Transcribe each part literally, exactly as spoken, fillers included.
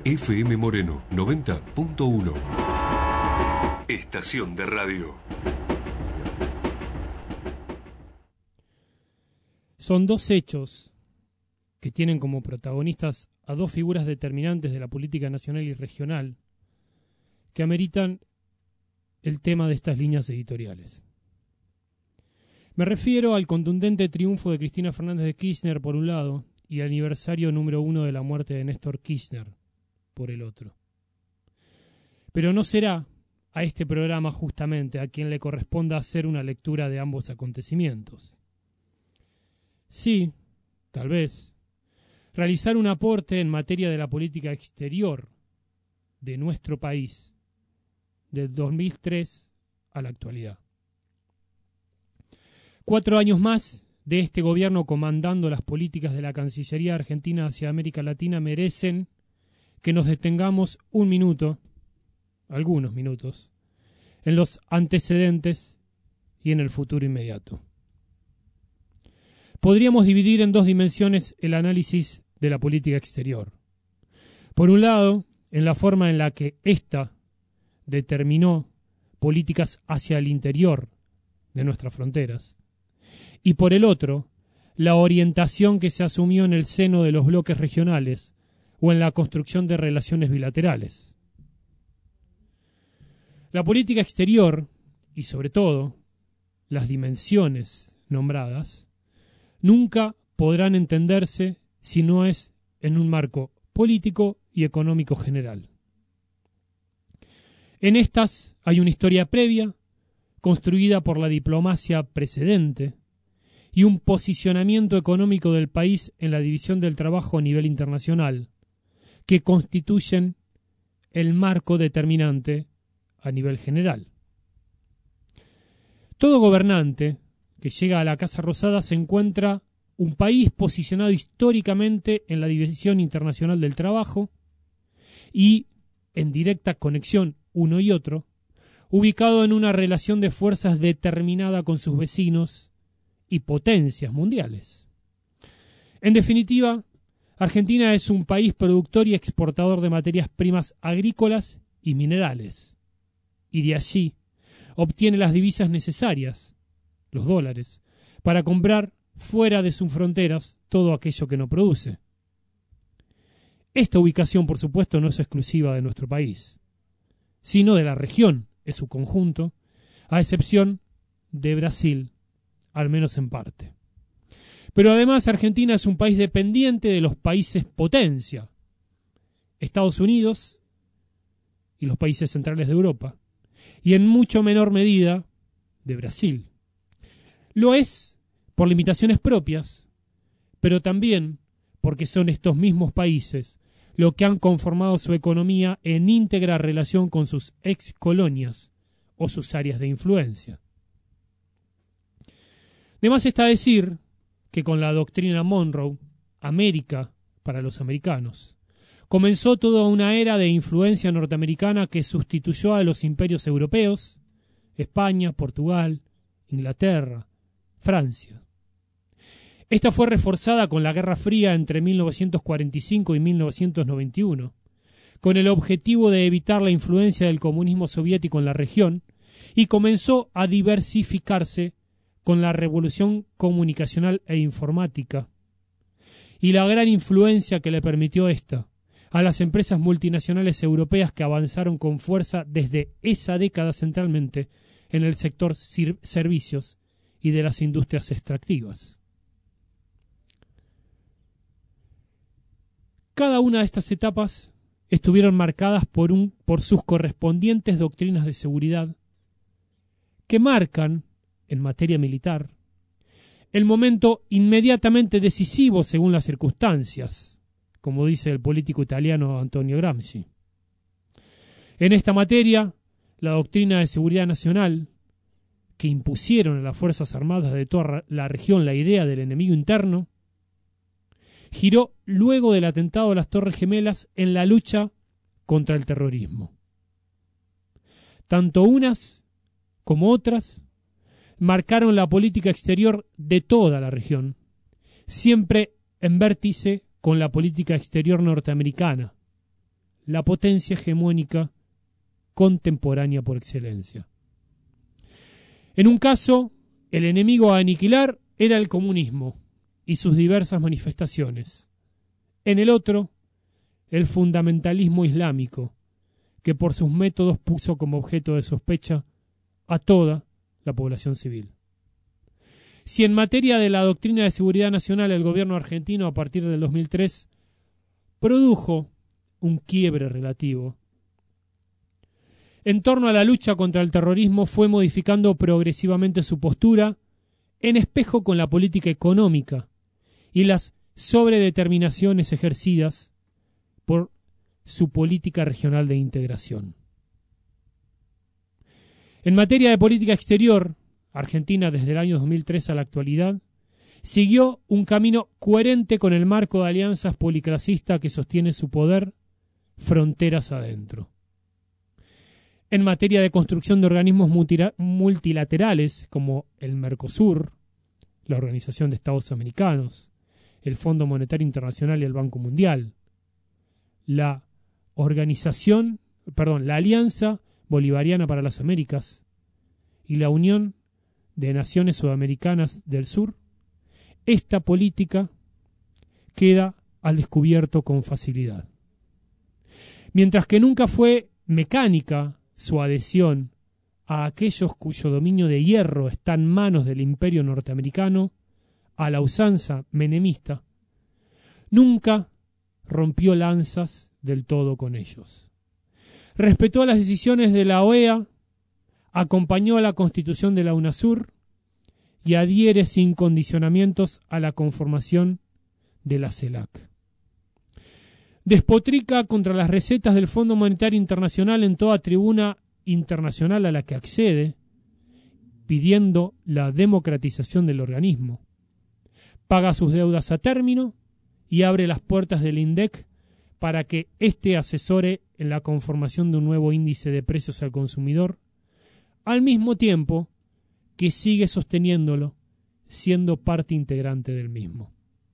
F M Moreno noventa punto uno. Estación de radio. Son dos hechos que tienen como protagonistas a dos figuras determinantes de la política nacional y regional que ameritan el tema de estas líneas editoriales. Me refiero al contundente triunfo de Cristina Fernández de Kirchner por un lado y al aniversario número uno de la muerte de Néstor Kirchner por el otro. Pero no será a este programa justamente a quien le corresponda hacer una lectura de ambos acontecimientos. Sí, tal vez, realizar un aporte en materia de la política exterior de nuestro país del dos mil tres a la actualidad. Cuatro años más de este gobierno comandando las políticas de la Cancillería Argentina hacia América Latina merecen que nos detengamos un minuto, algunos minutos, en los antecedentes y en el futuro inmediato. Podríamos dividir en dos dimensiones el análisis de la política exterior. Por un lado, en la forma en la que ésta determinó políticas hacia el interior de nuestras fronteras, y por el otro, la orientación que se asumió en el seno de los bloques regionales o en la construcción de relaciones bilaterales. La política exterior, y sobre todo, las dimensiones nombradas, nunca podrán entenderse si no es en un marco político y económico general. En estas hay una historia previa, construida por la diplomacia precedente, y un posicionamiento económico del país en la división del trabajo a nivel internacional, que constituyen el marco determinante a nivel general. Todo gobernante que llega a la Casa Rosada se encuentra un país posicionado históricamente en la división internacional del trabajo y en directa conexión uno y otro, ubicado en una relación de fuerzas determinada con sus vecinos y potencias mundiales. En definitiva, Argentina es un país productor y exportador de materias primas agrícolas y minerales, y de allí obtiene las divisas necesarias, los dólares, para comprar fuera de sus fronteras todo aquello que no produce. Esta ubicación, por supuesto, no es exclusiva de nuestro país, sino de la región en su conjunto, a excepción de Brasil, al menos en parte. Pero además Argentina es un país dependiente de los países potencia, Estados Unidos y los países centrales de Europa, y en mucho menor medida de Brasil. Lo es por limitaciones propias, pero también porque son estos mismos países los que han conformado su economía en íntegra relación con sus ex colonias o sus áreas de influencia. De más está decir que con la doctrina Monroe, América para los americanos, comenzó toda una era de influencia norteamericana que sustituyó a los imperios europeos, España, Portugal, Inglaterra, Francia. Esta fue reforzada con la Guerra Fría entre mil novecientos cuarenta y cinco y mil novecientos noventa y uno, con el objetivo de evitar la influencia del comunismo soviético en la región, y comenzó a diversificarse con la revolución comunicacional e informática, y la gran influencia que le permitió esta a las empresas multinacionales europeas que avanzaron con fuerza desde esa década centralmente en el sector servicios y de las industrias extractivas. Cada una de estas etapas estuvieron marcadas por, un, por sus correspondientes doctrinas de seguridad que marcan, en materia militar, el momento inmediatamente decisivo según las circunstancias, como dice el político italiano Antonio Gramsci. En esta materia, la doctrina de seguridad nacional, que impusieron a las Fuerzas Armadas de toda la región la idea del enemigo interno, giró luego del atentado a las Torres Gemelas en la lucha contra el terrorismo. Tanto unas como otras marcaron la política exterior de toda la región, siempre en vértice con la política exterior norteamericana, la potencia hegemónica contemporánea por excelencia. En un caso, el enemigo a aniquilar era el comunismo y sus diversas manifestaciones. En el otro, el fundamentalismo islámico, que por sus métodos puso como objeto de sospecha a toda la población civil. Si en materia de la doctrina de seguridad nacional el gobierno argentino a partir del dos mil tres produjo un quiebre relativo, en torno a la lucha contra el terrorismo fue modificando progresivamente su postura en espejo con la política económica y las sobredeterminaciones ejercidas por su política regional de integración. En materia de política exterior, Argentina desde el año dos mil tres a la actualidad siguió un camino coherente con el marco de alianzas policlasista que sostiene su poder fronteras adentro. En materia de construcción de organismos multilaterales como el Mercosur, la Organización de Estados Americanos, el Fondo Monetario Internacional y el Banco Mundial, la organización, perdón, la Alianza Bolivariana para las Américas y la Unión de Naciones Sudamericanas del Sur, esta política queda al descubierto con facilidad. Mientras que nunca fue mecánica su adhesión a aquellos cuyo dominio de hierro está en manos del imperio norteamericano, a la usanza menemista, nunca rompió lanzas del todo con ellos. Respetó las decisiones de la O E A, acompañó a la constitución de la UNASUR y adhiere sin condicionamientos a la conformación de la CELAC. Despotrica contra las recetas del Fondo Monetario Internacional en toda tribuna internacional a la que accede, pidiendo la democratización del organismo. Paga sus deudas a término y abre las puertas del INDEC para que éste asesore en la conformación de un nuevo índice de precios al consumidor, al mismo tiempo que sigue sosteniéndolo, siendo parte integrante del mismo.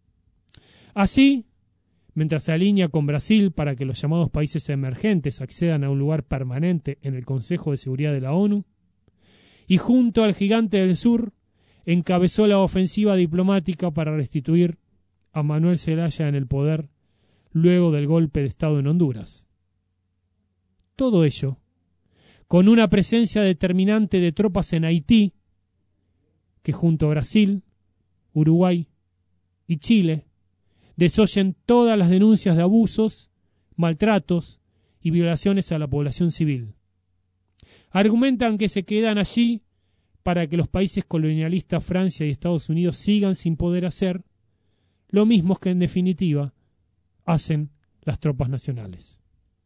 Así, mientras se alinea con Brasil para que los llamados países emergentes accedan a un lugar permanente en el Consejo de Seguridad de la ONU, y junto al gigante del sur, encabezó la ofensiva diplomática para restituir a Manuel Zelaya en el poder luego del golpe de Estado en Honduras. Todo ello, con una presencia determinante de tropas en Haití, que junto a Brasil, Uruguay y Chile desoyen todas las denuncias de abusos, maltratos y violaciones a la población civil. Argumentan que se quedan allí para que los países colonialistas Francia y Estados Unidos sigan sin poder hacer lo mismo que en definitiva hacen las tropas nacionales.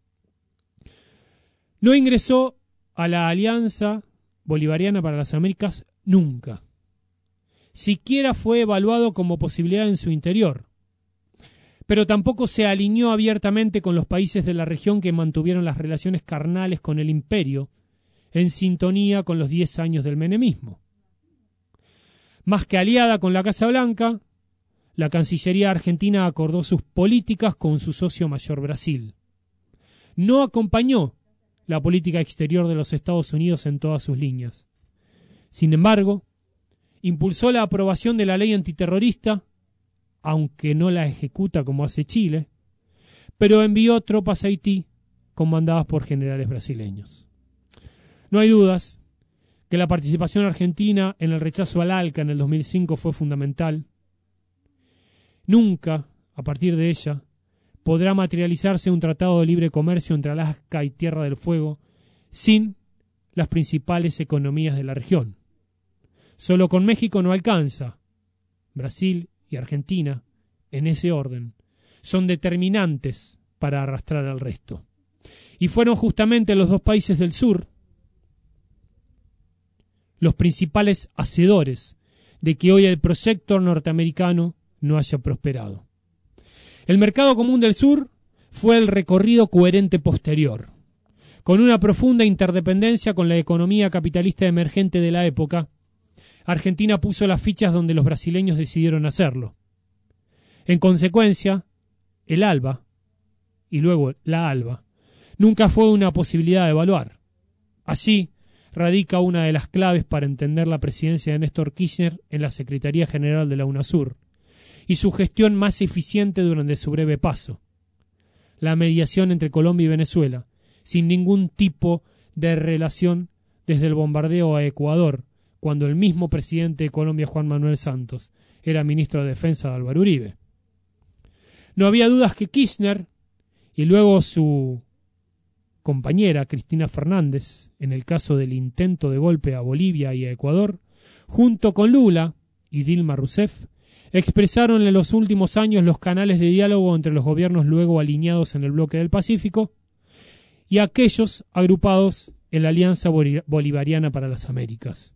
No ingresó a la Alianza Bolivariana para las Américas nunca. Siquiera fue evaluado como posibilidad en su interior, pero tampoco se alineó abiertamente con los países de la región que mantuvieron las relaciones carnales con el imperio, en sintonía con los diez años del menemismo. Más que aliada con la Casa Blanca, la Cancillería argentina acordó sus políticas con su socio mayor Brasil. No acompañó la política exterior de los Estados Unidos en todas sus líneas. Sin embargo, impulsó la aprobación de la ley antiterrorista, aunque no la ejecuta como hace Chile, pero envió tropas a Haití comandadas por generales brasileños. No hay dudas que la participación argentina en el rechazo al ALCA en el dos mil cinco fue fundamental. Nunca, a partir de ella, podrá materializarse un tratado de libre comercio entre Alaska y Tierra del Fuego sin las principales economías de la región. Solo con México no alcanza. Brasil y Argentina, en ese orden, son determinantes para arrastrar al resto. Y fueron justamente los dos países del sur los principales hacedores de que hoy el proyecto norteamericano no haya prosperado. El mercado común del sur fue el recorrido coherente posterior, con una profunda interdependencia con la economía capitalista emergente de la época. Argentina puso las fichas donde los brasileños decidieron hacerlo. En consecuencia, el ALBA, y luego la ALBA, nunca fue una posibilidad de evaluar. Allí radica una de las claves para entender la presidencia de Néstor Kirchner en la Secretaría General de la UNASUR y su gestión más eficiente durante su breve paso. La mediación entre Colombia y Venezuela, sin ningún tipo de relación desde el bombardeo a Ecuador, cuando el mismo presidente de Colombia, Juan Manuel Santos, era ministro de Defensa de Álvaro Uribe. No había dudas que Kirchner y luego su compañera Cristina Fernández, en el caso del intento de golpe a Bolivia y a Ecuador, junto con Lula y Dilma Rousseff, expresaron en los últimos años los canales de diálogo entre los gobiernos luego alineados en el bloque del Pacífico y aquellos agrupados en la Alianza Bolivariana para las Américas.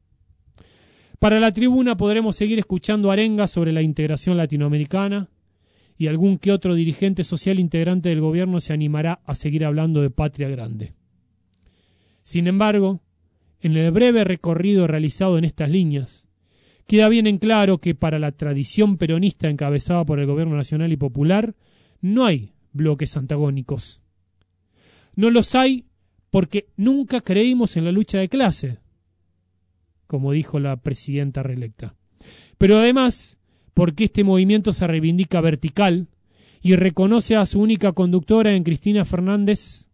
Para la tribuna podremos seguir escuchando arengas sobre la integración latinoamericana y algún que otro dirigente social integrante del gobierno se animará a seguir hablando de patria grande. Sin embargo, en el breve recorrido realizado en estas líneas, queda bien en claro que para la tradición peronista encabezada por el Gobierno Nacional y Popular no hay bloques antagónicos. No los hay porque nunca creímos en la lucha de clase, como dijo la presidenta reelecta. Pero además, porque este movimiento se reivindica vertical y reconoce a su única conductora en Cristina Fernández,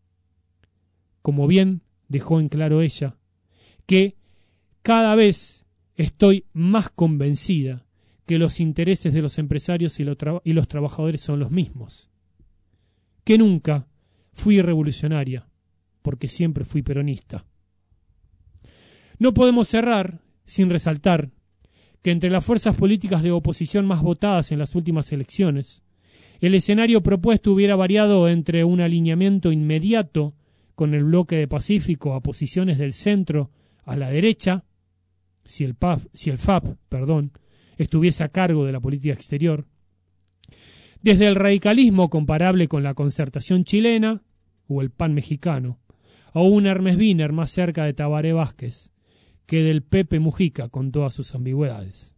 como bien dejó en claro ella, que cada vez estoy más convencida que los intereses de los empresarios y, lo tra- y los trabajadores son los mismos, que nunca fui revolucionaria, porque siempre fui peronista. No podemos cerrar sin resaltar que entre las fuerzas políticas de oposición más votadas en las últimas elecciones, el escenario propuesto hubiera variado entre un alineamiento inmediato con el bloque de Pacífico a posiciones del centro a la derecha, si el P A F, si el F A P, perdón, estuviese a cargo de la política exterior, desde el radicalismo comparable con la Concertación chilena o el P A N mexicano, o un Hermes Wiener más cerca de Tabaré Vázquez, que del Pepe Mujica con todas sus ambigüedades.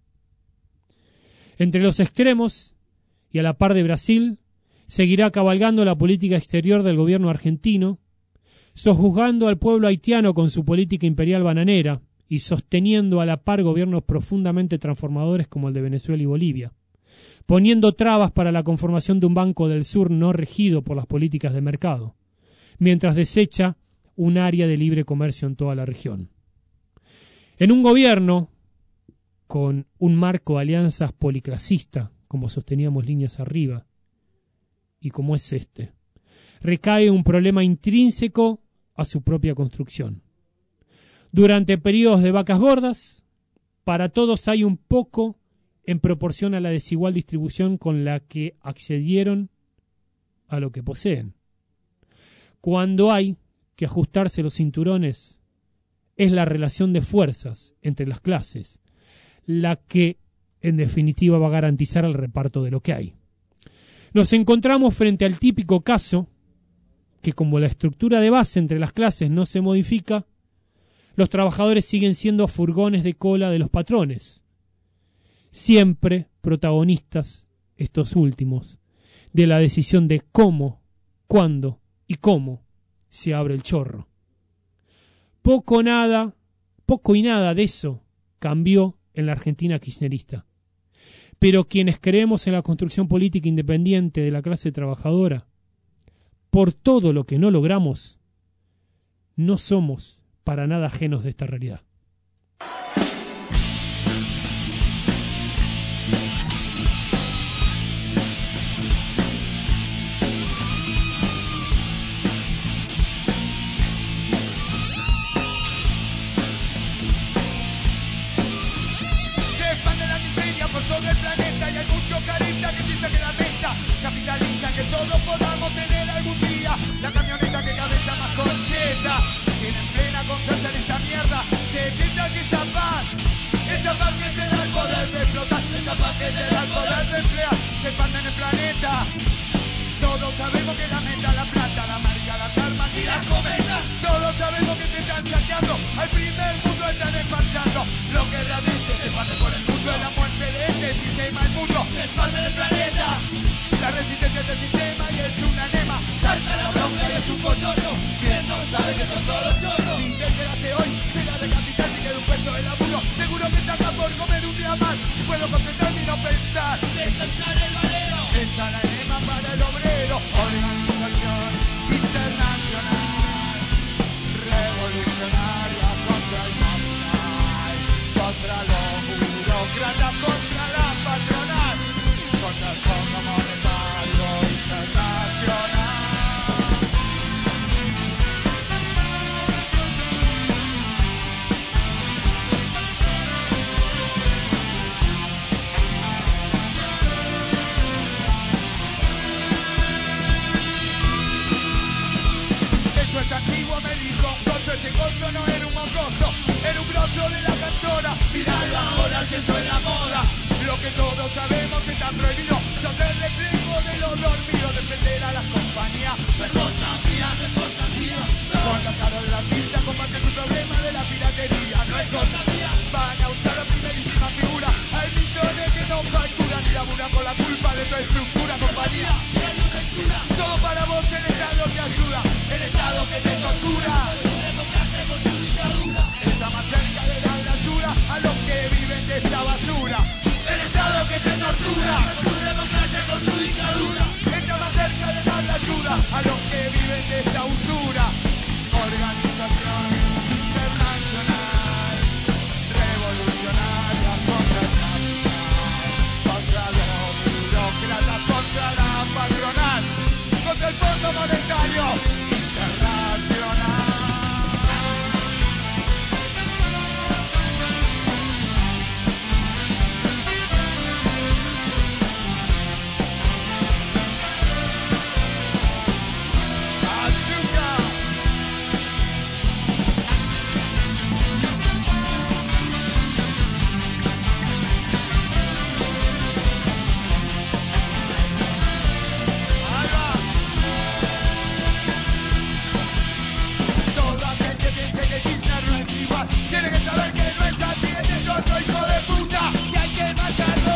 Entre los extremos, y a la par de Brasil, seguirá cabalgando la política exterior del gobierno argentino, sojuzgando al pueblo haitiano con su política imperial bananera y sosteniendo a la par gobiernos profundamente transformadores como el de Venezuela y Bolivia, poniendo trabas para la conformación de un Banco del Sur no regido por las políticas de mercado, mientras desecha un área de libre comercio en toda la región. En un gobierno con un marco de alianzas policlasista, como sosteníamos líneas arriba, y como es este, recae un problema intrínseco a su propia construcción. Durante periodos de vacas gordas, para todos hay un poco en proporción a la desigual distribución con la que accedieron a lo que poseen. Cuando hay que ajustarse los cinturones, es la relación de fuerzas entre las clases la que, en definitiva, va a garantizar el reparto de lo que hay. Nos encontramos frente al típico caso que, como la estructura de base entre las clases no se modifica, los trabajadores siguen siendo furgones de cola de los patrones, siempre protagonistas, estos últimos, de la decisión de cómo, cuándo y cómo se abre el chorro. Poco nada, poco y nada de eso cambió en la Argentina kirchnerista. Pero quienes creemos en la construcción política independiente de la clase trabajadora, por todo lo que no logramos, no somos para nada ajenos de esta realidad. Capitalista, que todos podamos tener algún día la camioneta que cabeza más concheta. Tienen plena confianza en esta mierda, se quita que esa paz, esa paz que te da el poder de explotar, esa paz que te da el poder de emplear, se expande en el planeta. Todos sabemos que la meta, la plata, la marca, las armas y las cometas. Todos sabemos que te están saqueando, al primer mundo están emparchando. Lo que realmente se expande por el mundo es la muerte de este sistema, el mundo se expande en el planeta. La resistencia del sistema y es un enema. Salta la bronca y es chorros, quien no sabe que son todos chorros. Si te enteraste hoy, será de capital y que de un puesto de laburo. Seguro que está acá por comer un día más. Puedo concentrarme y no pensar. Descansar el valero. Esa la enema para el obrero. Organización internacional, revolucionaria contra el capital, contra los burócratas, contra la patronal, contra el Fondo Monetario Internacional. Eso es antiguo, me dijo un cocho, ese cocho no era un mocoso, era un grosso de la cantora. Miralo ahora si eso es la moda. Lo que todos sabemos está prohibido. Yo te reflejo de los dormidos, defender a las compañías. No es cosa mía, no es cosa mía. Con la cara de la pinta combate tu problema de la piratería. No es cosa mía. Van a usar la primerísima figura. Hay millones que no facturan y laburan con la culpa de tu estructura, compañía. Todo para vos, el Estado que ayuda, el Estado que te tortura. Está más cerca de dar la ayuda a los que viven de esta basura. El Estado que te tortura, su democracia con su dictadura. Está más cerca de dar la ayuda a los que viven de esta usura. Organización internacional, revolucionaria contra el capital, contra los burócratas, contra la patronal, contra el Fondo Monetario Internacional. Tiene que saber que no es así, es otro hijo de puta y hay que matarlo.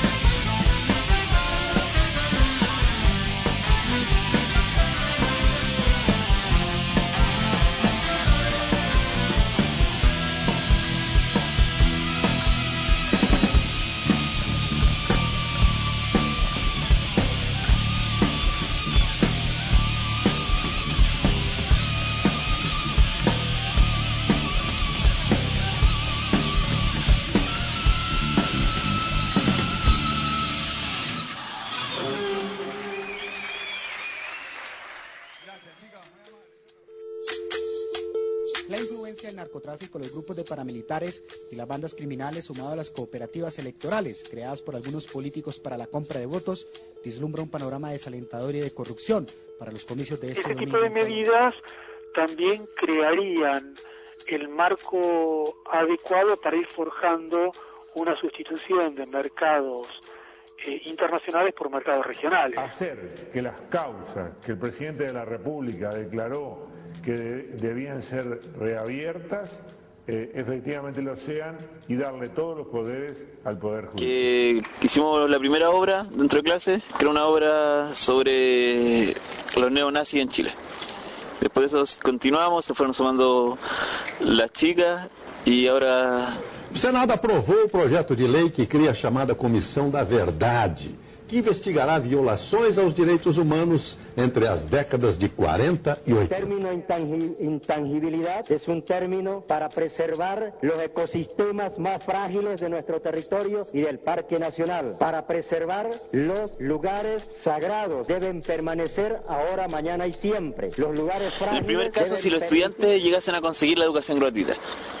La influencia del narcotráfico, los grupos de paramilitares y las bandas criminales, sumado a las cooperativas electorales creadas por algunos políticos para la compra de votos, vislumbra un panorama desalentador y de corrupción para los comicios de este Ese domingo. tipo de medidas también crearían el marco adecuado para ir forjando una sustitución de mercados eh, internacionales por mercados regionales. Hacer que las causas que el presidente de la República declaró que de, debían ser reabiertas, eh, efectivamente lo sean, y darle todos los poderes al Poder Judicial. Que, que hicimos la primera obra dentro de clase, que era una obra sobre los neonazis en Chile. Después de eso continuamos, se fueron sumando las chicas y ahora... O Senado aprovou o projeto de lei que cria a chamada Comissão da Verdade, que investigará violações aos direitos humanos entre as décadas de cuarenta y El ochenta. término intangi- intangibilidad es un término para preservar los ecosistemas más frágiles de nuestro territorio y del Parque Nacional. Para preservar los lugares sagrados deben permanecer ahora, mañana y siempre. Los lugares En frágiles el primer caso, deben si los permitir- estudiantes llegasen a conseguir la educación gratuita.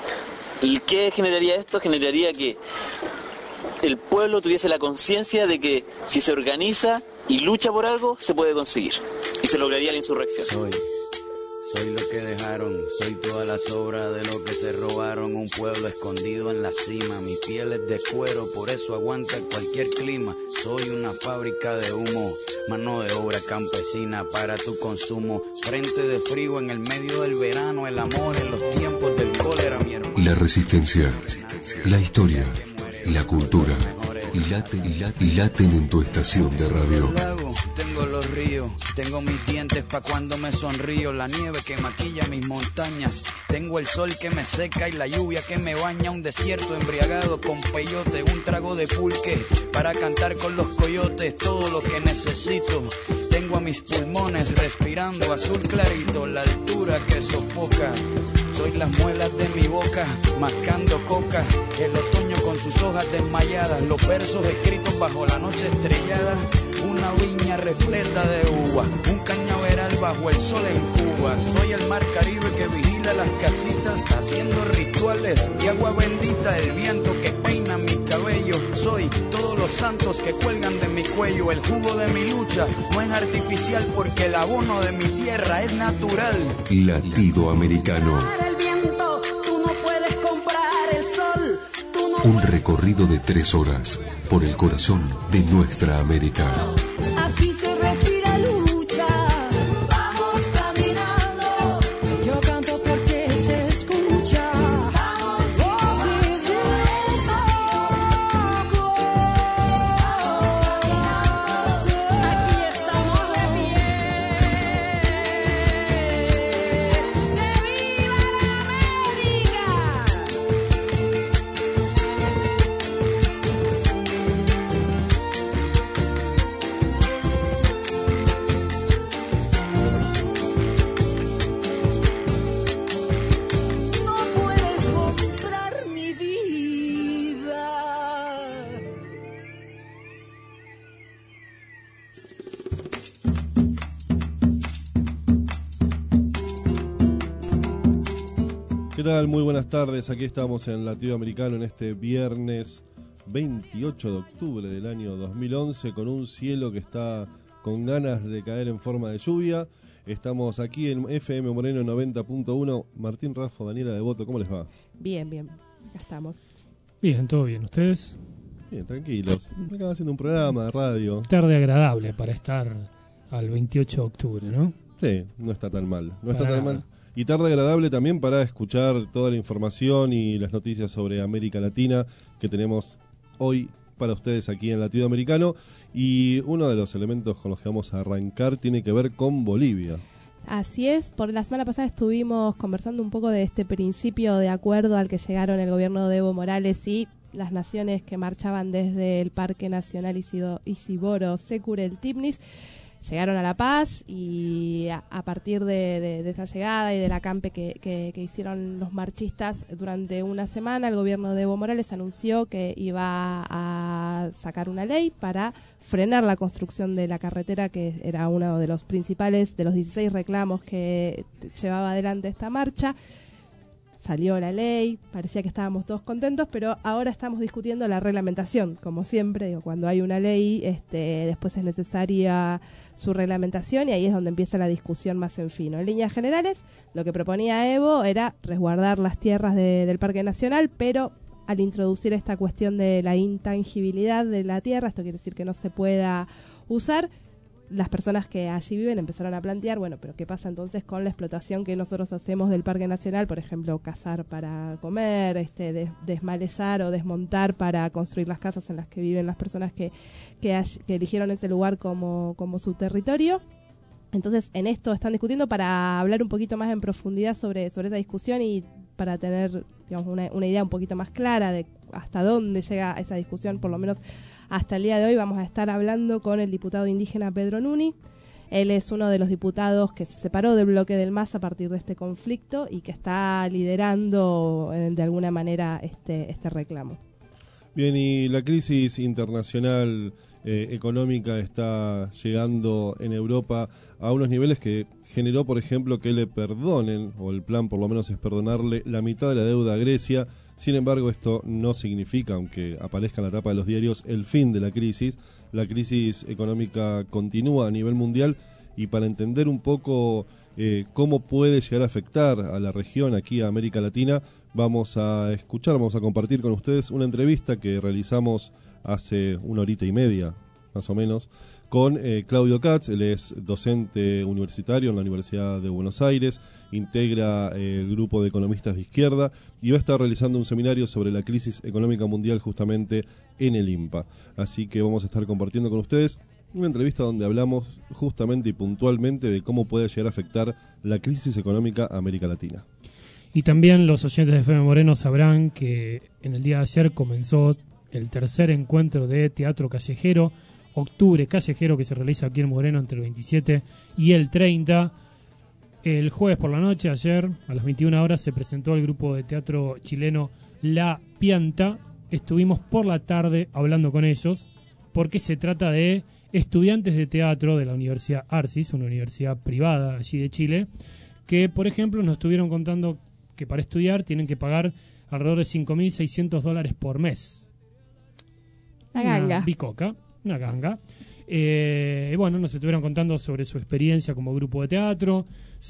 ¿Y qué generaría esto? Generaría que el pueblo tuviese la conciencia de que si se organiza y lucha por algo, se puede conseguir. Y se lograría la insurrección. Soy, soy lo que dejaron, soy todas las obras de lo que se robaron. Un pueblo escondido en la cima, mi piel es de cuero, por eso aguanta cualquier clima. Soy una fábrica de humo, mano de obra campesina para tu consumo. Frente de frío en el medio del verano, el amor en los tiempos del cólera, mi hermano. La resistencia, la historia, la cultura, y laten, y laten, y laten en tu estación de radio. Tengo los río. Tengo mis dientes pa' cuando me sonrío, la nieve que maquilla mis montañas. Tengo el sol que me seca y la lluvia que me baña. Un desierto embriagado con peyote, un trago de pulque para cantar con los coyotes. Todo lo que necesito. Tengo a mis pulmones respirando azul clarito, la altura que sofoca. Soy las muelas de mi boca, mascando coca. El otoño con sus hojas desmayadas, los versos escritos bajo la noche estrellada. Una viña repleta de uva, un cañaveral bajo el sol en Cuba. Soy el mar Caribe que vigila las casitas, haciendo rituales de agua bendita. El viento que peina mi cabello. Soy todos los santos que cuelgan de mi cuello. El jugo de mi lucha no es artificial, porque el abono de mi tierra es natural. Latido Americano. Un recorrido de tres horas por el corazón de nuestra América. Aquí se respira lucha. Vamos caminando. Yo canto porque se escucha. Vamos, vamos, si es eso. Aquí estamos de pie. ¡Que viva la América! ¿Qué tal? Muy buenas tardes, aquí estamos en Latido Americano en este viernes veintiocho de octubre del año dos mil once, con un cielo que está con ganas de caer en forma de lluvia. Estamos aquí en F M Moreno noventa punto uno. Martín, Rafa, Daniela Devoto, ¿cómo les va? Bien, bien, acá estamos. Bien, todo bien, ¿ustedes? Bien, tranquilos. Acá haciendo un programa de radio. Tarde agradable para estar al veintiocho de octubre, ¿no? Sí, no está tan mal. No está Para tan nada. mal. Y tarde agradable también para escuchar toda la información y las noticias sobre América Latina que tenemos hoy para ustedes aquí en Latido Americano. Y uno de los elementos con los que vamos a arrancar tiene que ver con Bolivia. Así es, por la semana pasada estuvimos conversando un poco de este principio de acuerdo al que llegaron el gobierno de Evo Morales y las naciones que marchaban desde el Parque Nacional Isido, Isiboro Secure, el Tipnis. Llegaron a La Paz y a, a partir de, de, de esa llegada y del acampe que, que, que hicieron los marchistas durante una semana, el gobierno de Evo Morales anunció que iba a sacar una ley para frenar la construcción de la carretera, que era uno de los principales, de los dieciséis reclamos que llevaba adelante esta marcha. Salió la ley, parecía que estábamos todos contentos, pero ahora estamos discutiendo la reglamentación. Como siempre, digo, cuando hay una ley, este, después es necesaria su reglamentación y ahí es donde empieza la discusión más en fino. En líneas generales, lo que proponía Evo era resguardar las tierras de, del Parque Nacional, pero al introducir esta cuestión de la intangibilidad de la tierra, esto quiere decir que no se pueda usar, las personas que allí viven empezaron a plantear, bueno, pero ¿qué pasa entonces con la explotación que nosotros hacemos del Parque Nacional? Por ejemplo, cazar para comer, este, des- desmalezar o desmontar para construir las casas en las que viven las personas que, que, all- que eligieron ese lugar como, como su territorio. Entonces, en esto están discutiendo para hablar un poquito más en profundidad sobre, sobre esa discusión y para tener, digamos, una, una idea un poquito más clara de hasta dónde llega esa discusión, por lo menos hasta el día de hoy. Vamos a estar hablando con el diputado indígena Pedro Nuni. Él es uno de los diputados que se separó del bloque del M A S a partir de este conflicto y que está liderando eh, de alguna manera este, este reclamo. Bien, y la crisis internacional eh, económica está llegando en Europa a unos niveles que generó, por ejemplo, que le perdonen, o el plan por lo menos es perdonarle la mitad de la deuda a Grecia. Sin embargo, esto no significa, aunque aparezca en la tapa de los diarios, el fin de la crisis. La crisis económica continúa a nivel mundial y para entender un poco eh, cómo puede llegar a afectar a la región, aquí a América Latina, vamos a escuchar, vamos a compartir con ustedes una entrevista que realizamos hace una horita y media, más o menos, con eh, Claudio Katz. Él es docente universitario en la Universidad de Buenos Aires, integra eh, el grupo de economistas de izquierda y va a estar realizando un seminario sobre la crisis económica mundial justamente en el INPA. Así que vamos a estar compartiendo con ustedes Una entrevista donde hablamos justamente y puntualmente de cómo puede llegar a afectar la crisis económica a América Latina. Y también los oyentes de F M Moreno sabrán que en el día de ayer comenzó el tercer encuentro de teatro callejero, Octubre Callejero, que se realiza aquí en Moreno entre el veintisiete y el treinta. El jueves por la noche, ayer, a las veintiuna horas, se presentó el grupo de teatro chileno La Pianta. Estuvimos por la tarde hablando con ellos, porque se trata de estudiantes de teatro de la Universidad Arcis, una universidad privada allí de Chile, que, por ejemplo, nos estuvieron contando que para estudiar tienen que pagar alrededor de cinco mil seiscientos dólares por mes. Una ganga. Una bicoca, una ganga. Eh, y bueno, nos estuvieron contando sobre su experiencia como grupo de teatro,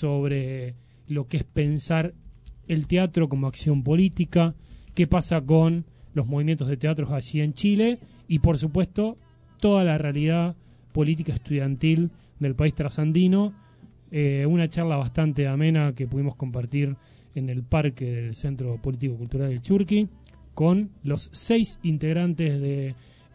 sobre lo que es pensar el teatro como acción política, qué pasa con los movimientos de teatros allí en Chile y, por supuesto, toda la realidad política estudiantil del país trasandino. Eh, una charla bastante amena que pudimos compartir en el parque del Centro Político Cultural del Churqui con los seis integrantes de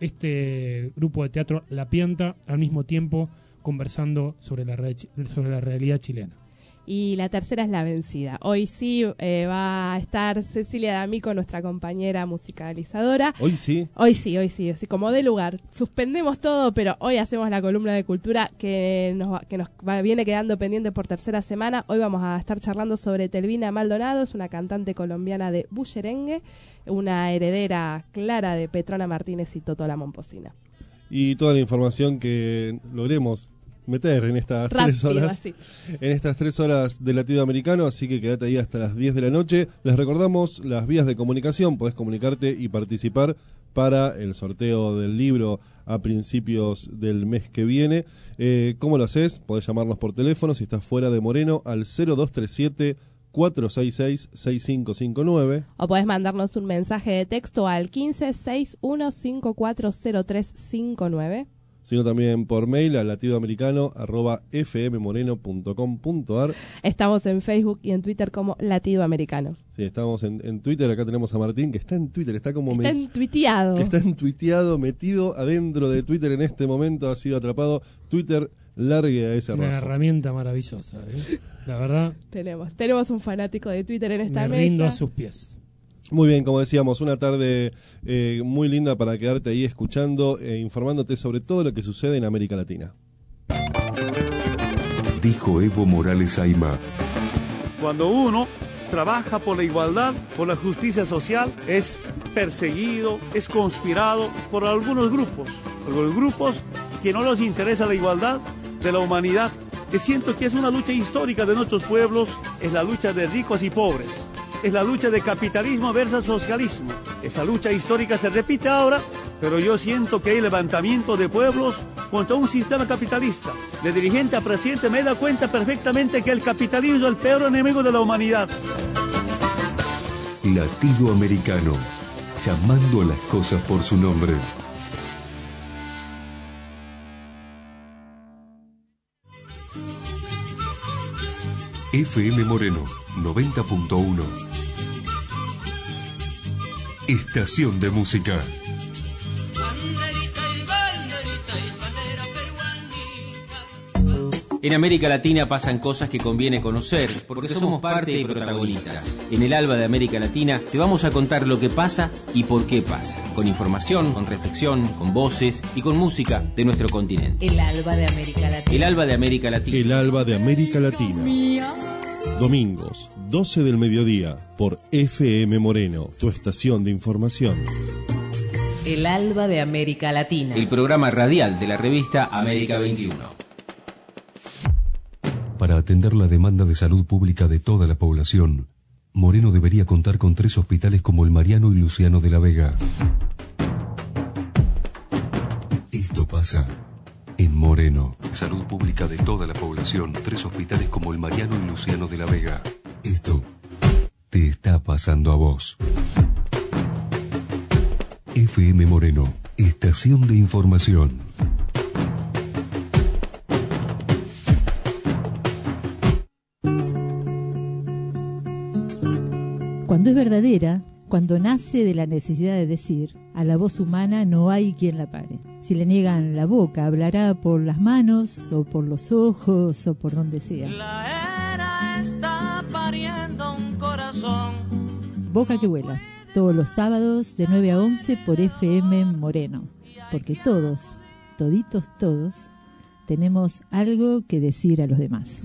este grupo de teatro La Pianta, al mismo tiempo conversando sobre la, re- sobre la realidad chilena. Y la tercera es La Vencida. Hoy sí eh, va a estar Cecilia D'Amico, nuestra compañera musicalizadora. Hoy sí. Hoy sí, hoy sí, así como de lugar. Suspendemos todo, pero hoy hacemos la columna de cultura que nos, va- que nos va- viene quedando pendiente por tercera semana. Hoy vamos a estar charlando sobre Telvina Maldonado, es una cantante colombiana de bullerengue, una heredera clara de Petrona Martínez y Toto La Momposina. Y toda la información que logremos meter en estas Rápido, tres horas así. en estas tres horas de latido americano, así que quédate ahí hasta las diez de la noche. Les recordamos las vías de comunicación, podés comunicarte y participar para el sorteo del libro a principios del mes que viene. Eh, ¿Cómo lo haces? Podés llamarnos por teléfono si estás fuera de Moreno al cero dos tres siete, cuatro seis seis, seis cinco cinco nueve. O podés mandarnos un mensaje de texto al quince sesenta y uno cincuenta y cuatro cero tres cincuenta y nueve. Sino también por mail a latidoamericano arroba f m moreno punto com punto a r. Estamos en Facebook y en Twitter como Latido Americano. Sí, estamos en, en Twitter. Acá tenemos a Martín, que está en Twitter, está como... Está me- entuiteado. que está entuiteado, metido adentro de Twitter en este momento, ha sido atrapado. Twitter, largue a ese Una rafa. herramienta maravillosa, ¿eh? La verdad, Tenemos, tenemos un fanático de Twitter en esta me mesa. rindo a sus pies. Muy bien, como decíamos, una tarde eh, muy linda para quedarte ahí escuchando e informándote sobre todo lo que sucede en América Latina. Dijo Evo Morales Aymá. Cuando uno trabaja por la igualdad, por la justicia social, es perseguido, es conspirado por algunos grupos, por los grupos que no les interesa la igualdad de la humanidad, que siento que es una lucha histórica de nuestros pueblos, es la lucha de ricos y pobres, es la lucha de capitalismo versus socialismo. Esa lucha histórica se repite ahora, pero yo siento que hay levantamiento de pueblos contra un sistema capitalista. De dirigente a presidente me da cuenta perfectamente que el capitalismo es el peor enemigo de la humanidad. Latido Americano, llamando a las cosas por su nombre. F M Moreno, noventa punto uno. Estación de música. En América Latina pasan cosas que conviene conocer, porque somos parte y protagonistas. En el Alba de América Latina te vamos a contar lo que pasa y por qué pasa, con información, con reflexión, con voces y con música de nuestro continente. El Alba de América Latina. El Alba de América Latina. El Alba de América Latina. Domingos, doce del mediodía, por F M Moreno, tu estación de información. El Alba de América Latina. El programa radial de la revista América veintiuno. Para atender la demanda de salud pública de toda la población, Moreno debería contar con tres hospitales como el Mariano y Luciano de la Vega. Esto pasa en Moreno. Salud pública de toda la población, tres hospitales como el Mariano y Luciano de la Vega. Esto te está pasando a vos. F M Moreno, estación de información. Cuando es verdadera, cuando nace de la necesidad de decir, a la voz humana no hay quien la pare. Si le niegan la boca, hablará por las manos, o por los ojos, o por donde sea. La era está pariendo un corazón. Boca que vuela, todos los sábados de nueve a once por F M Moreno. Porque todos, toditos todos, tenemos algo que decir a los demás.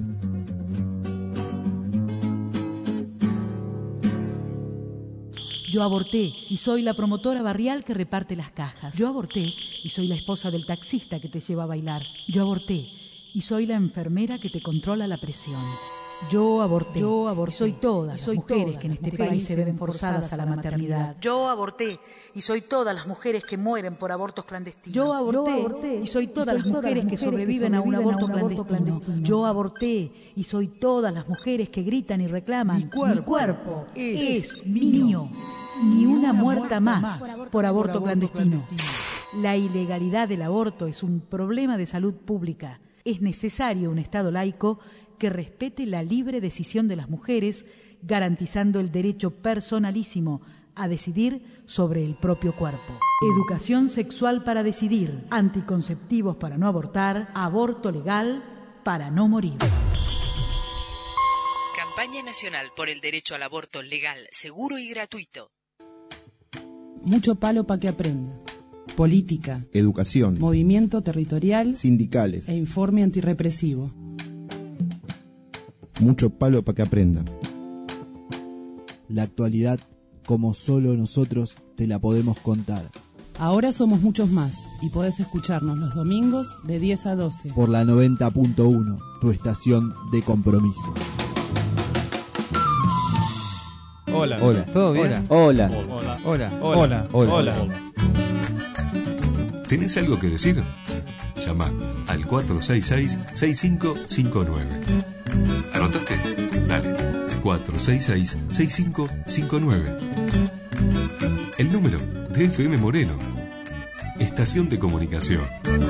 Yo aborté y soy la promotora barrial que reparte las cajas. Yo aborté y soy la esposa del taxista que te lleva a bailar. Yo aborté y soy la enfermera que te controla la presión. Yo aborté. Yo aborté. Soy todas las mujeres que en este país se ven forzadas a la maternidad. Yo aborté y soy todas las mujeres que mueren por abortos clandestinos. Yo aborté y soy todas las mujeres que sobreviven a un aborto clandestino. Yo aborté y soy todas las mujeres que gritan y reclaman. Mi cuerpo es mío. Ni una muerta más por aborto clandestino. La ilegalidad del aborto es un problema de salud pública. Es necesario un Estado laico que respete la libre decisión de las mujeres, garantizando el derecho personalísimo a decidir sobre el propio cuerpo. Educación sexual para decidir, anticonceptivos para no abortar, aborto legal para no morir. Campaña Nacional por el Derecho al Aborto Legal, Seguro y Gratuito. Mucho palo para que aprenda. Política, educación, movimiento territorial, sindicales e informe antirrepresivo. Mucho palo para que aprenda. La actualidad, como solo nosotros te la podemos contar. Ahora somos muchos más y podés escucharnos los domingos de diez a doce. Por la noventa punto uno, tu estación de compromiso. Hola. Hola. ¿Todo bien? Hola. Hola. Hola. Hola. Hola. Hola. ¿Tenés algo que decir? Llama al cuatro seis seis, seis cinco cinco nueve. ¿Anotaste? Dale. cuatro seis seis, seis cinco cinco nueve. El número de F M Moreno. Estación de comunicación.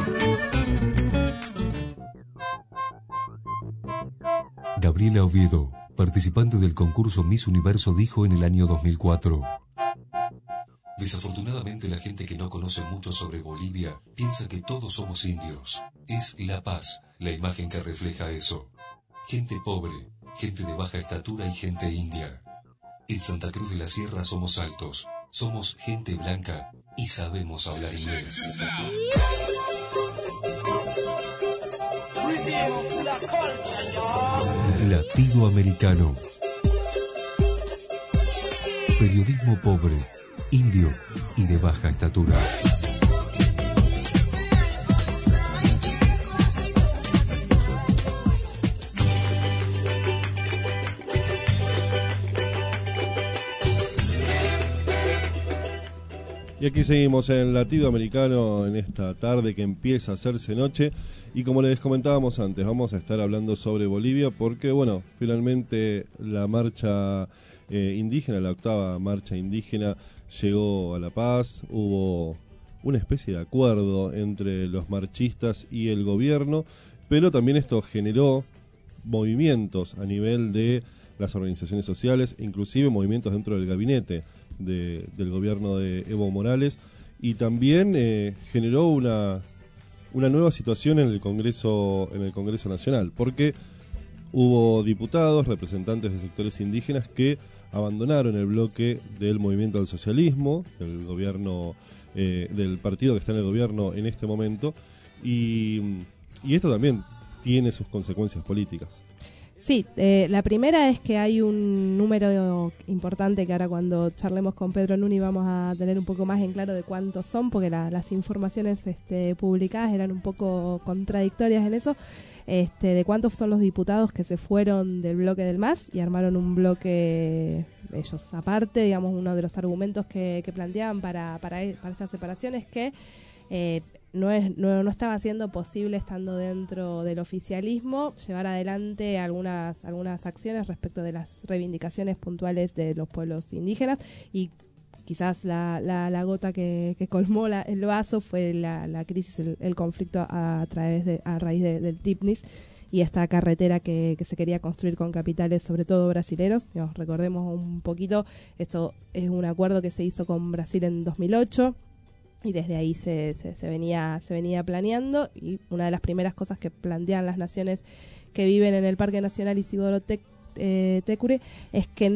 Gabriela Oviedo, participante del concurso Miss Universo, dijo en el año dos mil cuatro: desafortunadamente, la gente que no conoce mucho sobre Bolivia piensa que todos somos indios. Es La Paz la imagen que refleja eso. Gente pobre, gente de baja estatura y gente india. En Santa Cruz de la Sierra somos altos, somos gente blanca y sabemos hablar inglés. Latido americano. Periodismo pobre, indio y de baja estatura. Y aquí seguimos en Latido Americano en esta tarde que empieza a hacerse noche. Y como les comentábamos antes, vamos a estar hablando sobre Bolivia porque, bueno, finalmente la marcha eh, indígena, la octava marcha indígena, llegó a La Paz. Hubo una especie de acuerdo entre los marchistas y el gobierno, pero también esto generó movimientos a nivel de las organizaciones sociales, inclusive movimientos dentro del gabinete de, del gobierno de Evo Morales, y también eh, generó una, una nueva situación en el Congreso, en el Congreso Nacional, porque hubo diputados, representantes de sectores indígenas que abandonaron el bloque del movimiento del socialismo, del gobierno, eh, del partido que está en el gobierno en este momento, y, y esto también tiene sus consecuencias políticas. Sí, eh, la primera es que hay un número importante que ahora cuando charlemos con Pedro Nuni vamos a tener un poco más en claro de cuántos son, porque la, las informaciones este, publicadas eran un poco contradictorias en eso, este, de cuántos son los diputados que se fueron del bloque del M A S y armaron un bloque ellos aparte. Digamos, uno de los argumentos que, que planteaban para, para, para esta separación es que eh, No, es, no, no estaba siendo posible, estando dentro del oficialismo, llevar adelante algunas algunas acciones respecto de las reivindicaciones puntuales de los pueblos indígenas, y quizás la, la, la gota que, que colmó la, el vaso fue la, la crisis, el, el conflicto a, a través de a raíz de, del T I P N I S y esta carretera que, que se quería construir con capitales, sobre todo brasileros. Digamos, recordemos un poquito, esto es un acuerdo que se hizo con Brasil en dos mil ocho y desde ahí se, se, se, venía, se venía planeando, y una de las primeras cosas que plantean las naciones que viven en el Parque Nacional Isidoro Te, eh, Tecure es que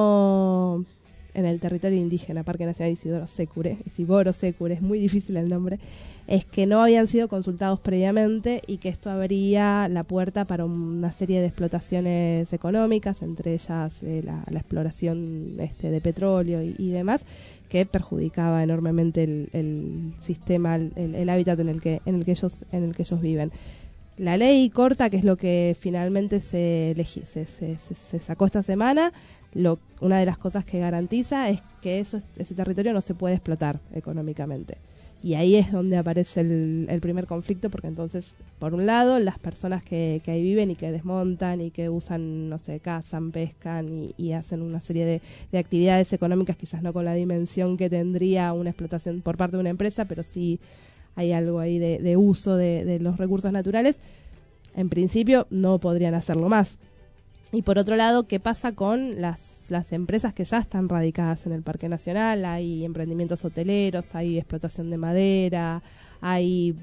no... en el territorio indígena, Parque Nacional Isidoro Secure, Isidoro Secure, es muy difícil el nombre, es que no habían sido consultados previamente y que esto abría la puerta para una serie de explotaciones económicas, entre ellas eh, la, la exploración este, de petróleo y, y demás, que perjudicaba enormemente el, el sistema, el, el hábitat en el que en el que ellos en el que ellos viven. La ley corta, que es lo que finalmente se, se, se, se, se sacó esta semana, lo, una de las cosas que garantiza es que eso, ese territorio no se puede explotar económicamente. Y ahí es donde aparece el, el primer conflicto, porque entonces, por un lado, las personas que, que ahí viven y que desmontan y que usan, no sé, cazan, pescan y, y hacen una serie de, de actividades económicas, quizás no con la dimensión que tendría una explotación por parte de una empresa, pero sí hay algo ahí de, de uso de, de los recursos naturales, en principio no podrían hacerlo más. Y por otro lado, ¿qué pasa con las, las empresas que ya están radicadas en el Parque Nacional? Hay emprendimientos hoteleros, hay explotación de madera, hay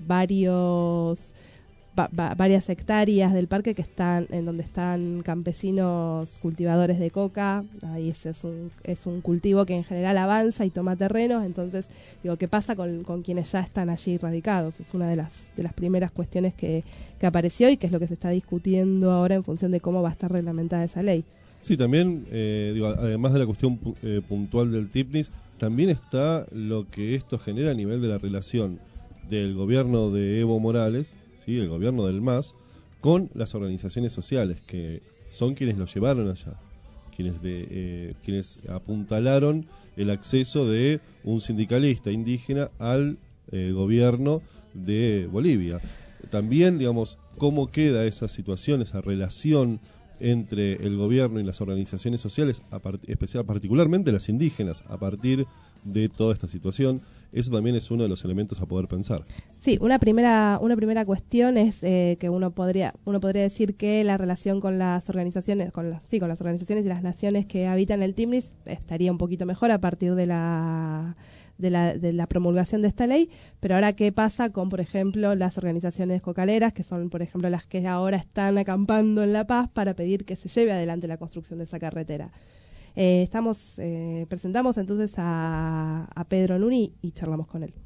varios va, va, varias hectáreas del parque que están en donde están campesinos cultivadores de coca. Ahí ese es un es un cultivo que en general avanza y toma terrenos. Entonces, digo, ¿qué pasa con, con quienes ya están allí radicados? Es una de las de las primeras cuestiones que, que apareció y que es lo que se está discutiendo ahora en función de cómo va a estar reglamentada esa ley. Sí, también, eh, digo, además de la cuestión eh, puntual del TIPNIS, también está lo que esto genera a nivel de la relación del gobierno de Evo Morales, ¿sí?, el gobierno del M A S, con las organizaciones sociales, que son quienes lo llevaron allá, quienes, de, eh, quienes apuntalaron el acceso de un sindicalista indígena al eh, gobierno de Bolivia. También, digamos, cómo queda esa situación, esa relación entre el gobierno y las organizaciones sociales, a part- especial, particularmente las indígenas, a partir de toda esta situación. Eso también es uno de los elementos a poder pensar. Sí, una primera una primera cuestión es eh, que uno podría uno podría decir que la relación con las organizaciones con las sí con las organizaciones y las naciones que habitan el TIPNIS estaría un poquito mejor a partir de la de la de la promulgación de esta ley, pero ahora qué pasa con, por ejemplo, las organizaciones cocaleras, que son, por ejemplo, las que ahora están acampando en La Paz para pedir que se lleve adelante la construcción de esa carretera. Eh, estamos eh, presentamos entonces a, a Pedro Nuni y charlamos con él.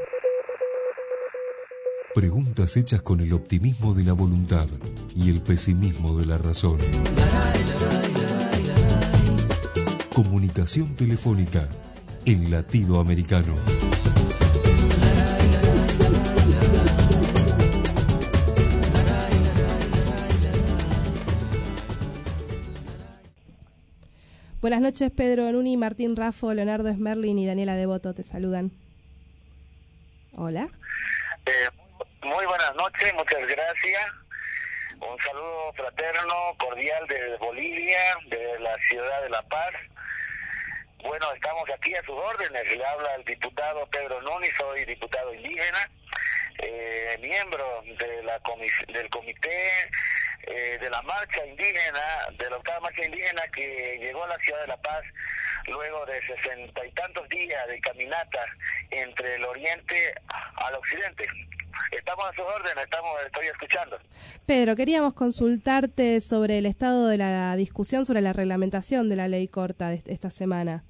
Preguntas hechas con el optimismo de la voluntad y el pesimismo de la razón. Comunicación telefónica en latido americano. Buenas noches, Pedro Nuni, Martín Raffo, Leonardo Smerlin y Daniela Devoto te saludan. Hola. Eh, muy buenas noches, muchas gracias. Un saludo fraterno, cordial desde Bolivia, de la ciudad de La Paz. Bueno, estamos aquí a sus órdenes. Le habla el diputado Pedro Nuni, soy diputado indígena, eh, miembro de la comis- del comité eh, de la marcha indígena, de la octava marcha indígena que llegó a la ciudad de La Paz luego de sesenta y tantos días de caminata entre el oriente al occidente. Estamos a sus órdenes, estamos, estoy escuchando. Pedro, queríamos consultarte sobre el estado de la discusión sobre la reglamentación de la ley corta de esta semana.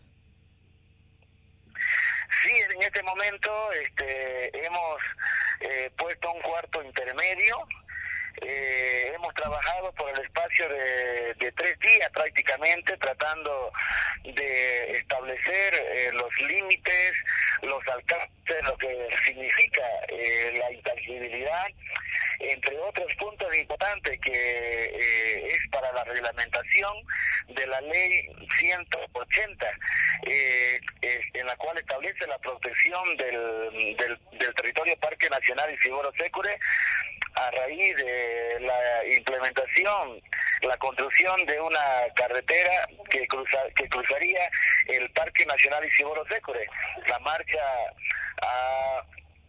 Sí, en este momento este, hemos eh, puesto un cuarto intermedio. Eh, hemos trabajado por el espacio de, de tres días prácticamente, tratando de establecer eh, los límites, los alcances, lo que significa eh, la intangibilidad, entre otros puntos importantes que eh, es para la reglamentación de la ley ciento ochenta, eh, eh, en la cual establece la protección del, del, del territorio Parque Nacional Isidoro Secure a raíz de la implementación, la construcción de una carretera que cruza, que cruzaría el Parque Nacional Isidoro Secure. La marcha ha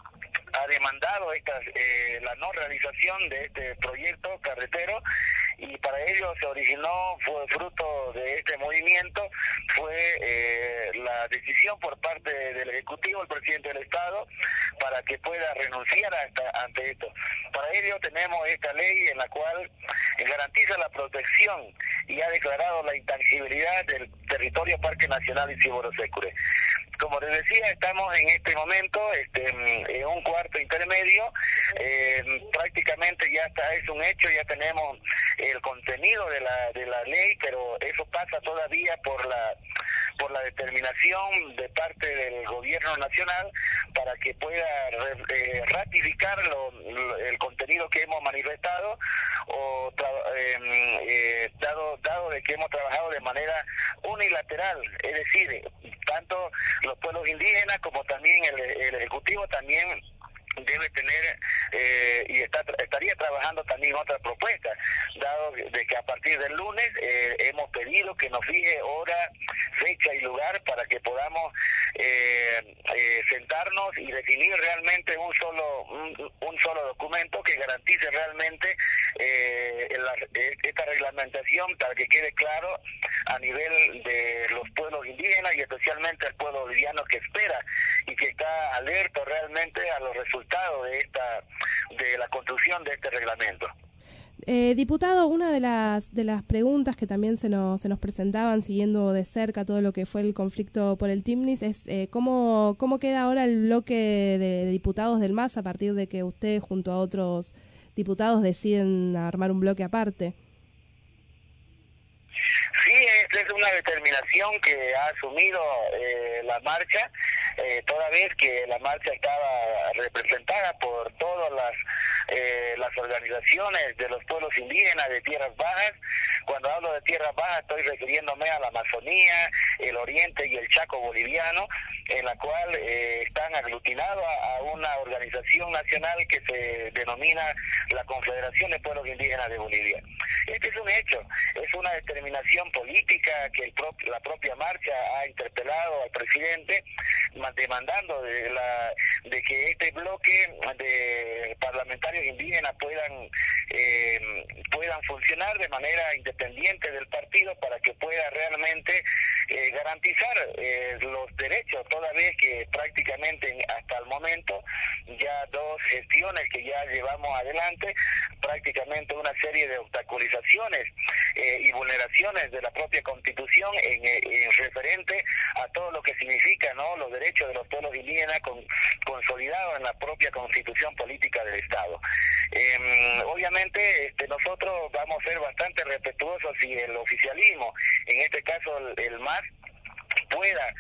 ha demandado esta, eh, la no realización de este proyecto carretero, y para ello se originó, fue fruto de este movimiento, fue eh, la decisión por parte del Ejecutivo, el presidente del Estado, para que pueda renunciar a esta, ante esto. Para ello tenemos esta ley en la cual garantiza la protección y ha declarado la intangibilidad del territorio Parque Nacional Isibo-Orosécure. Como les decía, estamos en este momento este, en un cuarto intermedio, eh, prácticamente ya está, es un hecho, ya tenemos el contenido de la de la ley, pero eso pasa todavía por la por la determinación de parte del gobierno nacional para que pueda eh, ratificar lo, lo, el contenido que hemos manifestado, o eh, eh, dado dado de que hemos trabajado de manera unilateral, es decir, tanto los pueblos indígenas como también el, el Ejecutivo también debe tener eh, y está, estaría trabajando también otra propuesta, dado de que a partir del lunes eh, hemos pedido que nos fije hora, fecha y lugar para que podamos eh, eh, sentarnos y definir realmente un solo un, un solo documento que garantice realmente eh, la, esta reglamentación, para que quede claro a nivel de los pueblos indígenas y especialmente al pueblo boliviano, que espera y que está alerta realmente a los resultados de esta de la construcción de este reglamento. Eh, diputado, una de las de las preguntas que también se nos se nos presentaban siguiendo de cerca todo lo que fue el conflicto por el Timnis es eh, cómo cómo queda ahora el bloque de diputados del M A S a partir de que usted junto a otros diputados deciden armar un bloque aparte. Sí, esta es una determinación que ha asumido eh, la marcha, eh, toda vez que la marcha estaba representada por todas las eh, las organizaciones de los pueblos indígenas de tierras bajas. Cuando hablo de tierras bajas estoy refiriéndome a la Amazonía, el Oriente y el Chaco boliviano, en la cual eh, están aglutinados a, a una organización nacional que se denomina la Confederación de Pueblos Indígenas de Bolivia. Este es un hecho, es una determinación política que el pro la propia marcha ha interpelado al presidente, demandando de, la, de que este bloque de parlamentarios indígenas puedan eh, puedan funcionar de manera independiente del partido, para que pueda realmente eh, garantizar eh, los derechos, toda vez que prácticamente hasta el momento ya dos gestiones que ya llevamos adelante, prácticamente una serie de obstaculizaciones eh, y vulneraciones de la propia Constitución en, en referente a todo lo que significa, ¿no?, los derechos de los pueblos indígenas con, consolidados en la propia Constitución política del Estado. Eh, obviamente este, nosotros vamos a ser bastante respetuosos si el oficialismo, en este caso el, el M A S, pueda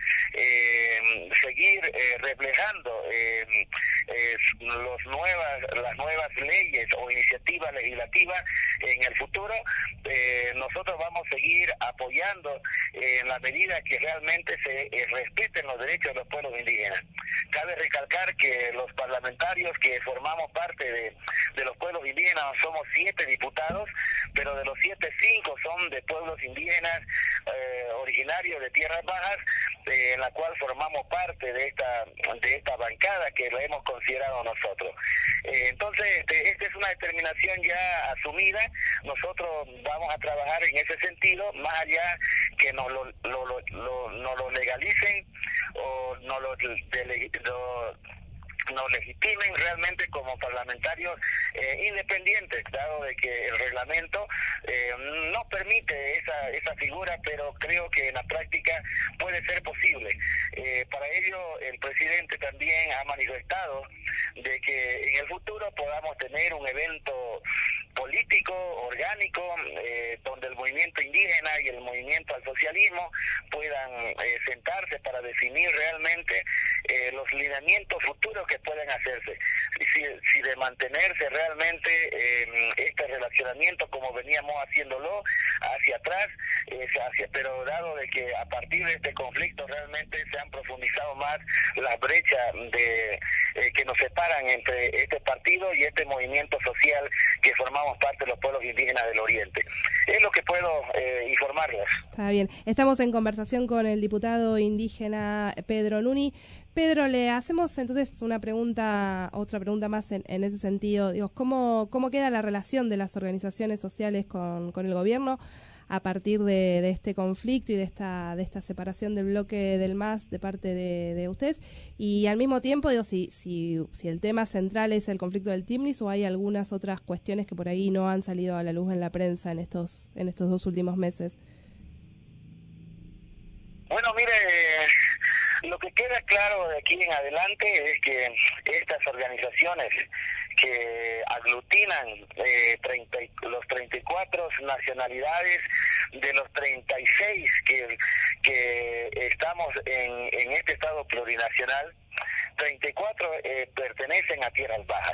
eh, seguir eh, reflejando eh, eh, los nuevas, las nuevas leyes o iniciativas legislativas en el futuro. Eh, nosotros vamos a seguir apoyando eh, en la medida que realmente se eh, respeten los derechos de los pueblos indígenas. Cabe recalcar que los parlamentarios que formamos parte de, de los pueblos indígenas somos siete diputados, pero de los siete, cinco son de pueblos indígenas eh, originarios de tierras bajas, eh, en la cual formamos parte de esta de esta bancada que la hemos considerado nosotros. Eh, entonces, este, esta es una determinación ya asumida. Nosotros vamos a trabajar en ese sentido, más allá que nos lo, lo, lo, lo, no lo legalicen o no lo, dele, lo nos legitimen realmente como parlamentarios eh, independientes, dado de que el reglamento eh, no permite esa esa figura, pero creo que en la práctica puede ser posible. Eh, para ello el presidente también ha manifestado de que en el futuro podamos tener un evento político, orgánico, eh, donde el movimiento indígena y el movimiento al socialismo puedan eh, sentarse para definir realmente eh, los lineamientos futuros que pueden hacerse. Si, si de mantenerse realmente eh, este relacionamiento como veníamos haciéndolo hacia atrás, eh, hacia, pero dado de que a partir de este conflicto realmente se han profundizado más las brechas de, eh, que nos separan entre este partido y este movimiento social que formamos parte de los pueblos indígenas del Oriente. Es lo que puedo eh, informarles. Está bien. Estamos en conversación con el diputado indígena Pedro Nuni. Pedro, le hacemos entonces una pregunta, otra pregunta más en, en ese sentido. Digo, ¿cómo, ¿Cómo queda la relación de las organizaciones sociales con, con el gobierno a partir de, de este conflicto y de esta de esta separación del bloque del M A S de parte de, de ustedes? Y al mismo tiempo, digo, si, si, si el tema central es el conflicto del Timnis o hay algunas otras cuestiones que por ahí no han salido a la luz en la prensa en estos, en estos dos últimos meses. Bueno, mire, lo que queda claro de aquí en adelante es que estas organizaciones que aglutinan eh, treinta, los treinta y cuatro nacionalidades de los treinta y seis que, que estamos en, en este estado plurinacional, treinta y cuatro eh, pertenecen a tierras bajas.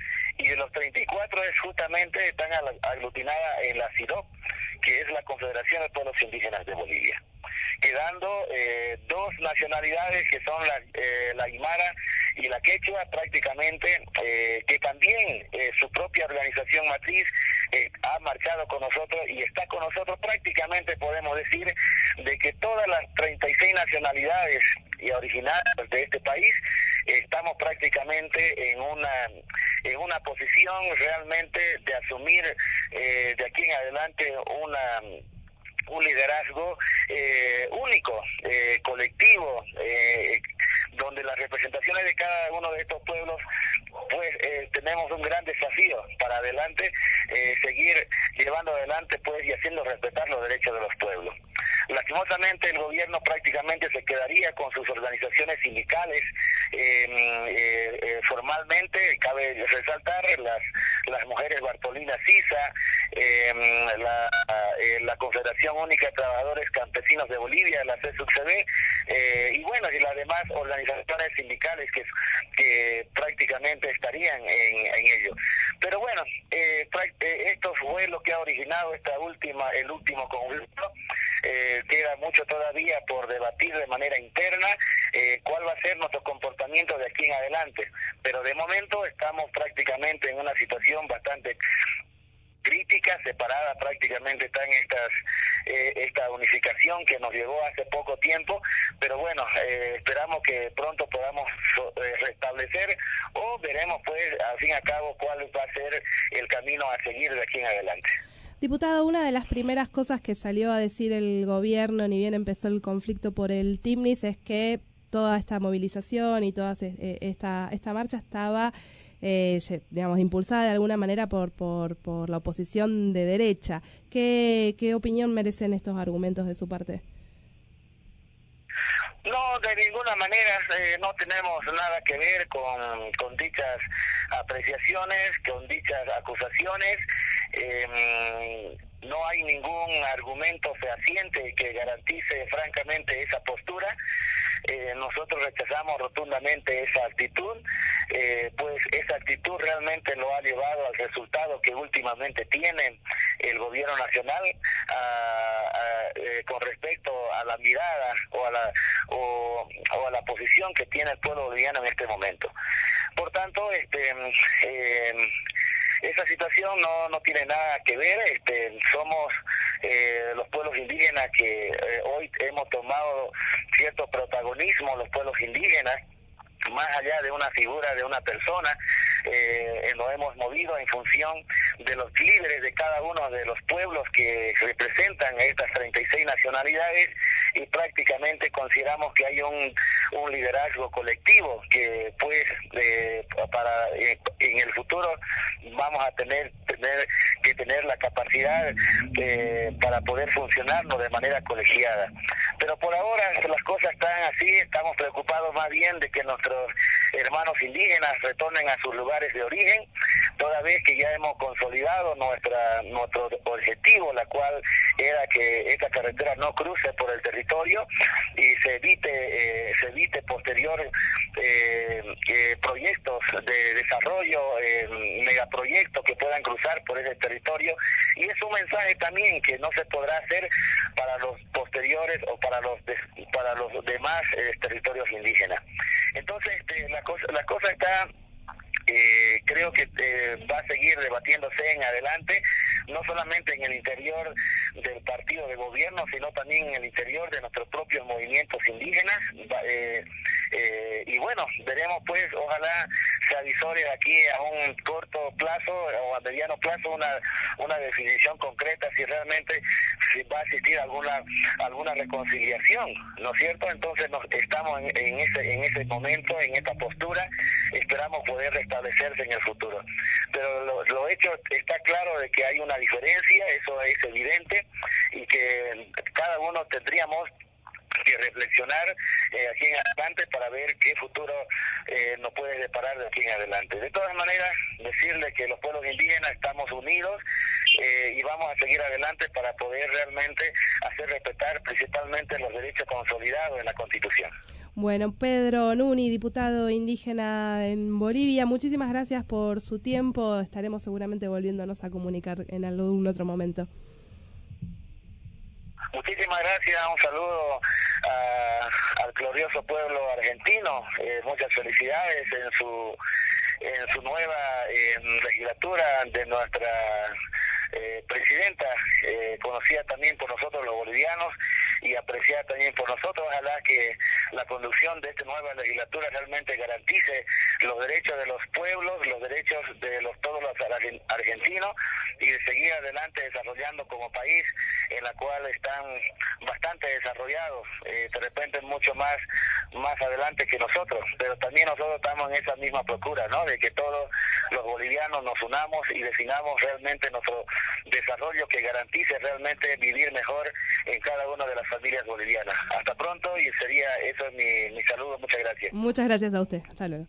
Y de los treinta y cuatro es justamente están aglutinadas en la C I D O P, que es la Confederación de Pueblos Indígenas de Bolivia, quedando eh, dos nacionalidades que son la, eh, la Aymara y la Quechua, prácticamente, eh, que también eh, su propia organización matriz eh, ha marchado con nosotros y está con nosotros. Prácticamente podemos decir de que todas las treinta y seis nacionalidades y originarias de este país eh, estamos prácticamente en una en una posición realmente de asumir eh, de aquí en adelante una un liderazgo eh, único, eh, colectivo, eh, donde las representaciones de cada uno de estos pueblos, pues eh, tenemos un gran desafío para adelante, eh, seguir llevando adelante pues y haciendo respetar los derechos de los pueblos. Lastimosamente el gobierno prácticamente se quedaría con sus organizaciones sindicales. Eh, eh, eh, formalmente cabe resaltar las las mujeres Bartolina Sisa, eh, la, eh, la Confederación Única de Trabajadores Campesinos de Bolivia, la C E S U C B, eh, y bueno, y las demás organizaciones sindicales que, que prácticamente estarían en, en ello. Pero bueno, eh, esto fue lo que ha originado esta última, el último conflicto. Eh, queda mucho todavía por debatir de manera interna eh, cuál va a ser nuestro comportamiento de aquí en adelante, pero de momento estamos prácticamente en una situación bastante crítica, separada prácticamente está en estas eh, esta unificación que nos llegó hace poco tiempo, pero bueno, eh, esperamos que pronto podamos eh, restablecer o veremos pues al fin y al cabo cuál va a ser el camino a seguir de aquí en adelante. Diputado, una de las primeras cosas que salió a decir el gobierno, ni bien empezó el conflicto por el Timnis, es que toda esta movilización y toda esta, esta marcha estaba, eh, digamos, impulsada de alguna manera por, por, por la oposición de derecha. ¿Qué, qué opinión merecen estos argumentos de su parte? No, de ninguna manera, eh, no tenemos nada que ver con, con dichas apreciaciones, con dichas acusaciones. Eh, no hay ningún argumento fehaciente que garantice francamente esa postura. Eh, nosotros rechazamos rotundamente esa actitud, eh, pues esa actitud realmente lo ha llevado al resultado que últimamente tiene el gobierno nacional a, a, eh, con respecto a la mirada o a la o, o a la posición que tiene el pueblo boliviano en este momento. Por tanto, este eh, esa situación no no tiene nada que ver. Este, somos eh, los pueblos indígenas que eh, hoy hemos tomado cierto protagonismo, los pueblos indígenas, más allá de una figura de una persona, eh, nos hemos movido en función de los líderes de cada uno de los pueblos que representan estas treinta y seis nacionalidades, y prácticamente consideramos que hay un, un liderazgo colectivo que pues eh, para eh, en el futuro vamos a tener tener que tener la capacidad eh, para poder funcionarnos de manera colegiada. Pero por ahora las cosas están así, estamos preocupados más bien de que nuestros hermanos indígenas retornen a sus lugares de origen, toda vez que ya hemos consolidado nuestra nuestro objetivo, la cual era que esta carretera no cruce por el territorio y se evite eh, se evite posterior eh, eh, proyectos de desarrollo, eh, megaproyectos que puedan cruzar por ese territorio, y es un mensaje también que no se podrá hacer para los posteriores o para los de, para los demás eh, territorios indígenas. Entonces este, la cosa la cosa está Eh, creo que eh, va a seguir debatiéndose en adelante, no solamente en el interior del partido de gobierno, sino también en el interior de nuestros propios movimientos indígenas. Eh, Eh, y bueno, veremos pues, ojalá se avisore aquí a un corto plazo o a mediano plazo una una definición concreta si realmente si va a existir alguna alguna reconciliación, ¿no es cierto? Entonces nos, estamos en, en ese en ese momento, en esta postura, esperamos poder restablecerse en el futuro. Pero lo, lo hecho está claro de que hay una diferencia, eso es evidente, y que cada uno tendríamos que reflexionar eh, aquí en adelante para ver qué futuro eh, nos puede deparar de aquí en adelante. De todas maneras, decirle que los pueblos indígenas estamos unidos eh, y vamos a seguir adelante para poder realmente hacer respetar principalmente los derechos consolidados en la Constitución. Bueno, Pedro Nuni, diputado indígena en Bolivia, muchísimas gracias por su tiempo. Estaremos seguramente volviéndonos a comunicar en algún otro momento. Muchísimas gracias, un saludo a, al glorioso pueblo argentino, eh, muchas felicidades en su en su nueva eh, legislatura de nuestra eh, presidenta, eh, conocida también por nosotros los bolivianos y apreciada también por nosotros. Ojalá que la conducción de esta nueva legislatura realmente garantice los derechos de los pueblos, los derechos de los todos los argentinos, y de seguir adelante desarrollando como país, en la cual están bastante desarrollados, eh, de repente mucho más más adelante que nosotros, pero también nosotros estamos en esa misma procura, ¿no?, de que todos los bolivianos nos unamos y definamos realmente nuestro desarrollo que garantice realmente vivir mejor en cada una de las familias bolivianas. Hasta pronto, y sería eso es mi, mi saludo. Muchas gracias. Muchas gracias a usted. Hasta luego.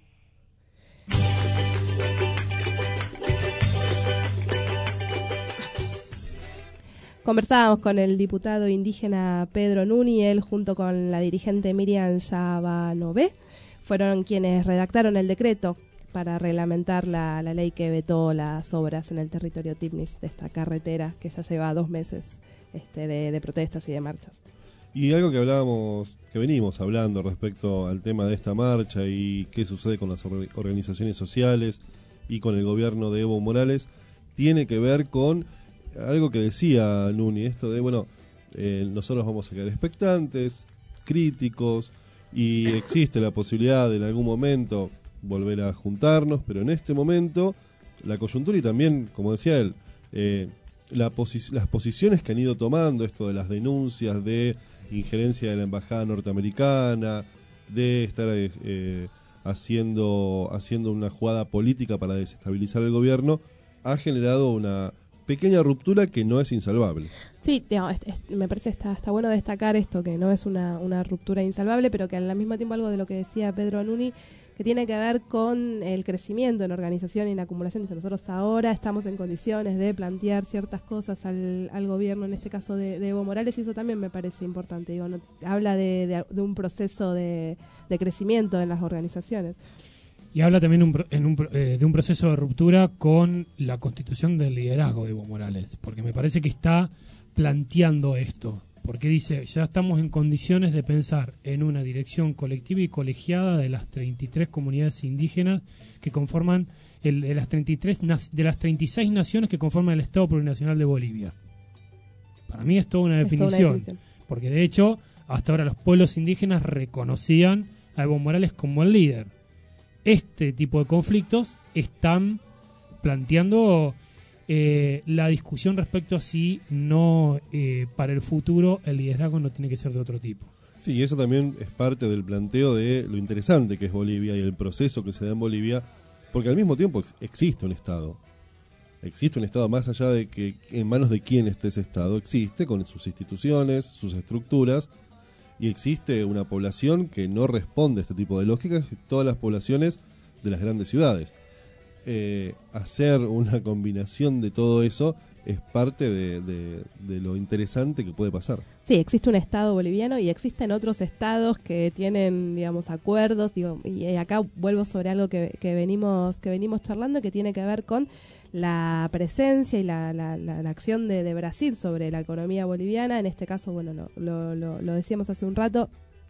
Conversábamos con el diputado indígena Pedro Nuni, él junto con la dirigente Miriam Yabanové fueron quienes redactaron el decreto para reglamentar la, la ley que vetó las obras en el territorio Tignis de esta carretera que ya lleva dos meses este, de, de protestas y de marchas. Y algo que hablábamos, que venimos hablando respecto al tema de esta marcha y qué sucede con las organizaciones sociales y con el gobierno de Evo Morales, tiene que ver con algo que decía Nuni, esto de, bueno, eh, nosotros vamos a quedar expectantes, críticos, y existe la posibilidad de en algún momento volver a juntarnos, pero en este momento la coyuntura y también, como decía él, eh, la posi- las posiciones que han ido tomando, esto de las denuncias de injerencia de la embajada norteamericana, de estar eh, eh, haciendo, haciendo una jugada política para desestabilizar el gobierno, ha generado una pequeña ruptura que no es insalvable. Sí, no, es, es, me parece está está bueno destacar esto, que no es una, una ruptura insalvable, pero que al mismo tiempo algo de lo que decía Pedro Nuni, que tiene que ver con el crecimiento en organización y en acumulación. Dice, nosotros ahora estamos en condiciones de plantear ciertas cosas al, al gobierno, en este caso de, de Evo Morales, y eso también me parece importante. Digo, no, habla de, de, de un proceso de, de crecimiento en las organizaciones. Y habla también un, en un, eh, de un proceso de ruptura con la constitución del liderazgo de Evo Morales, porque me parece que está planteando esto, porque dice, ya estamos en condiciones de pensar en una dirección colectiva y colegiada de las treinta y tres comunidades indígenas que conforman, el, de, las treinta y tres, de las treinta y seis naciones que conforman el Estado Plurinacional de Bolivia. Para mí es toda una definición, es toda una definición. Porque de hecho, hasta ahora los pueblos indígenas reconocían a Evo Morales como el líder. Este tipo de conflictos están planteando eh, la discusión respecto a si no eh, para el futuro el liderazgo no tiene que ser de otro tipo. Sí, y eso también es parte del planteo de lo interesante que es Bolivia y el proceso que se da en Bolivia, porque al mismo tiempo ex- existe un Estado. Existe un Estado, más allá de que en manos de quién esté ese Estado, existe con sus instituciones, sus estructuras, y existe una población que no responde a este tipo de lógicas, todas las poblaciones de las grandes ciudades. Eh, hacer una combinación de todo eso es parte de, de, de lo interesante que puede pasar. Sí, existe un Estado boliviano y existen otros estados que tienen, digamos, acuerdos, digo, y acá vuelvo sobre algo que, que venimos que venimos charlando, que tiene que ver con la presencia y la, la, la, la acción de, de Brasil sobre la economía boliviana. En este caso, bueno, lo, lo, lo, lo decíamos hace un rato,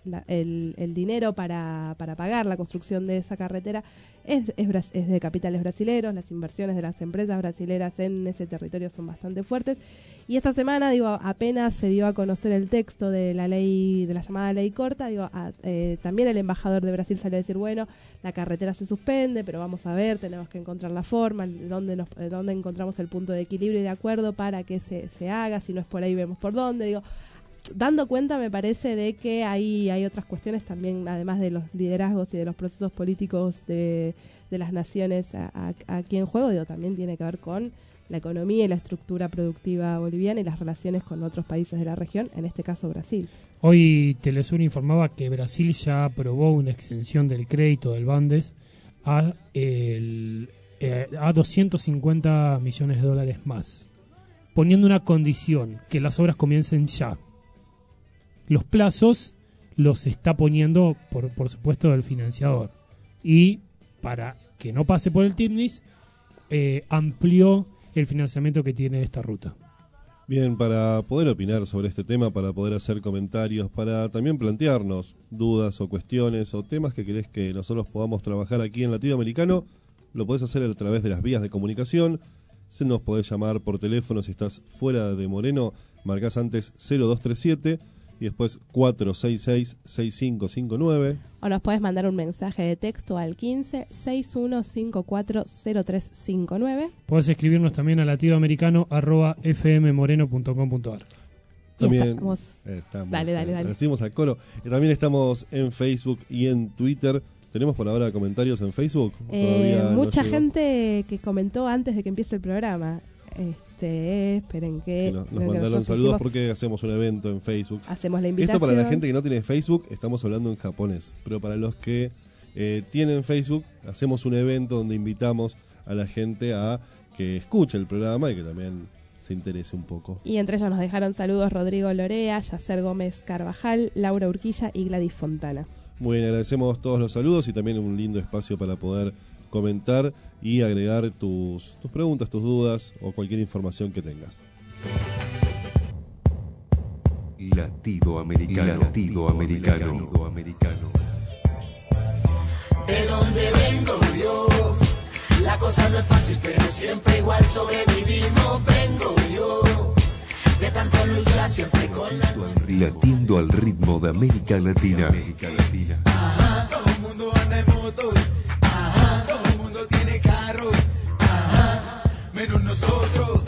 la, el, el dinero para, para pagar la construcción de esa carretera es, es, es de capitales brasileros, las inversiones de las empresas brasileras en ese territorio son bastante fuertes. Y esta semana, digo, apenas se dio a conocer el texto de la ley, de la llamada ley corta, digo, a, eh, también el embajador de Brasil salió a decir, bueno, la carretera se suspende, pero vamos a ver, tenemos que encontrar la forma, dónde, nos, dónde encontramos el punto de equilibrio y de acuerdo para que se, se haga, si no es por ahí vemos por dónde, digo, dando cuenta me parece de que ahí hay otras cuestiones también, además de los liderazgos y de los procesos políticos de, de las naciones a, a, aquí en juego, digo, también tiene que ver con la economía y la estructura productiva boliviana y las relaciones con otros países de la región, en este caso Brasil. Hoy Telesur informaba que Brasil ya aprobó una extensión del crédito del Bandes a, el, eh, a doscientos cincuenta millones de dólares más, poniendo una condición, que las obras comiencen ya. Los plazos los está poniendo, por, por supuesto, el financiador. Y para que no pase por el T I M N I S, eh, amplió el financiamiento que tiene esta ruta. Bien, para poder opinar sobre este tema, para poder hacer comentarios, para también plantearnos dudas o cuestiones o temas que querés que nosotros podamos trabajar aquí en Latinoamericano, lo podés hacer a través de las vías de comunicación. Se nos podés llamar por teléfono si estás fuera de Moreno, marcás antes cero dos tres siete y después cuatro seis seis, seis cinco cinco nueve. O nos puedes mandar un mensaje de texto al quince, sesenta y uno cincuenta y cuatro, cero tres cincuenta y nueve. Podés escribirnos también a latinoamericano arroba f m moreno punto com punto a r. También estamos... estamos, dale, dale, dale. Decimos al coro. Y también estamos en Facebook y en Twitter. ¿Tenemos por ahora comentarios en Facebook? Eh, no mucha llegó? gente que comentó antes de que empiece el programa. Este, esperen que... que nos, nos que mandaron nosotros saludos hicimos, porque hacemos un evento en Facebook. hacemos la invitación. Esto para la gente que no tiene Facebook, estamos hablando en japonés. Pero para los que eh, tienen Facebook, hacemos un evento donde invitamos a la gente a que escuche el programa y que también se interese un poco. Y entre ellos nos dejaron saludos Rodrigo Lorea, Yacer Gómez Carvajal, Laura Urquilla y Gladys Fontana. Muy bien, agradecemos todos los saludos y también un lindo espacio para poder comentar y agregar tus, tus preguntas, tus dudas o cualquier información que tengas. Latido americano. Latido americano. Latido americano. De donde vengo yo, la cosa no es fácil, pero siempre igual sobrevivimos. Vengo yo, de tanto luchar siempre con la... Latiendo al ritmo de América Latina. América Latina. Ajá, todo el mundo anda en moto. Ajá, todo el mundo tiene carro. Ajá, menos nosotros.